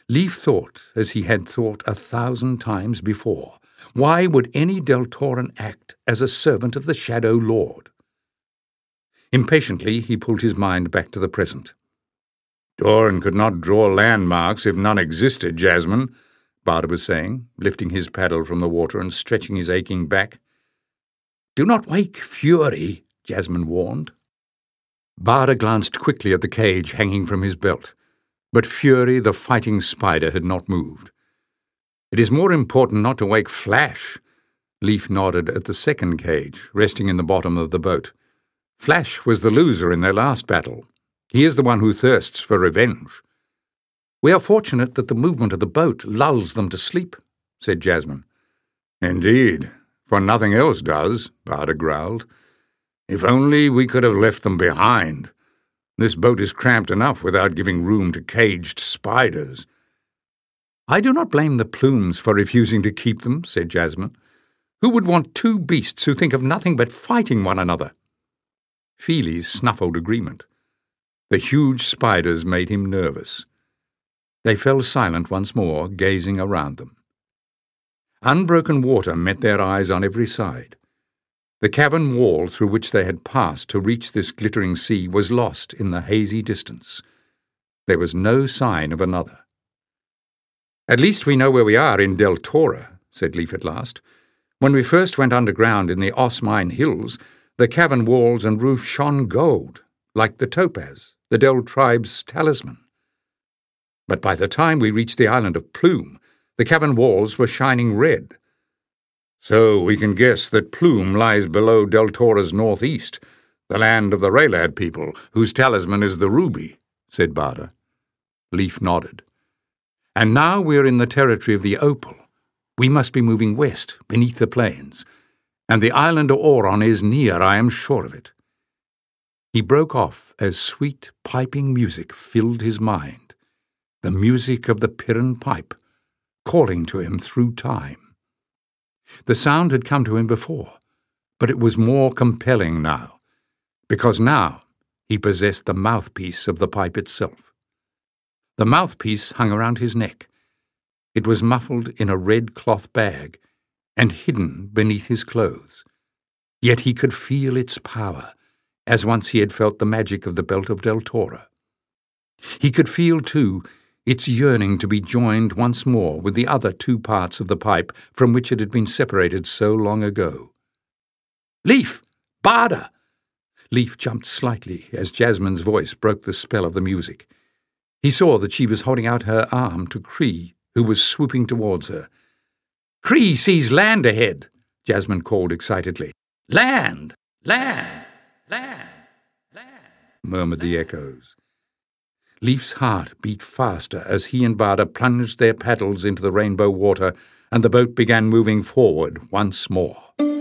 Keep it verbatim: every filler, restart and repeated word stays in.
Leif thought, as he had thought a thousand times before, why would any Deltoran act as a servant of the Shadow Lord? Impatiently, he pulled his mind back to the present. Doran could not draw landmarks if none existed, Jasmine, Barda was saying, lifting his paddle from the water and stretching his aching back. Do not wake Fury, Jasmine warned. Barda glanced quickly at the cage hanging from his belt, but Fury, the fighting spider, had not moved. It is more important not to wake Flash. Leif nodded at the second cage, resting in the bottom of the boat. Flash was the loser in their last battle. He is the one who thirsts for revenge. We are fortunate that the movement of the boat lulls them to sleep, said Jasmine. Indeed, for nothing else does, Barda growled. If only we could have left them behind. This boat is cramped enough without giving room to caged spiders. I do not blame the Plumes for refusing to keep them, said Jasmine. Who would want two beasts who think of nothing but fighting one another? Feelies snuffled agreement. The huge spiders made him nervous. They fell silent once more, gazing around them. Unbroken water met their eyes on every side. The cavern wall through which they had passed to reach this glittering sea was lost in the hazy distance. There was no sign of another. At least we know where we are in Deltora, said Leif at last. When we first went underground in the Osmine Hills, the cavern walls and roof shone gold, like the topaz, the Del tribe's talisman. But by the time we reached the island of Plume, the cavern walls were shining red. So we can guess that Plume lies below Deltora's northeast, the land of the Raelad people, whose talisman is the ruby, said Barda. Leif nodded. And now we are in the territory of the Opal. We must be moving west, beneath the plains, and the island of Auron is near, I am sure of it. He broke off as sweet, piping music filled his mind, the music of the Piran pipe, calling to him through time. The sound had come to him before, but it was more compelling now, because now he possessed the mouthpiece of the pipe itself. The mouthpiece hung around his neck. It was muffled in a red cloth bag and hidden beneath his clothes. Yet he could feel its power, as once he had felt the magic of the Belt of Deltora. He could feel, too, its yearning to be joined once more with the other two parts of the pipe from which it had been separated so long ago. Leif! Barda! Leif jumped slightly as Jasmine's voice broke the spell of the music. He saw that she was holding out her arm to Cree, who was swooping towards her. Cree sees land ahead, Jasmine called excitedly. Land! Land! Land! Land! Murmured the echoes. Leif's heart beat faster as he and Barda plunged their paddles into the rainbow water and the boat began moving forward once more.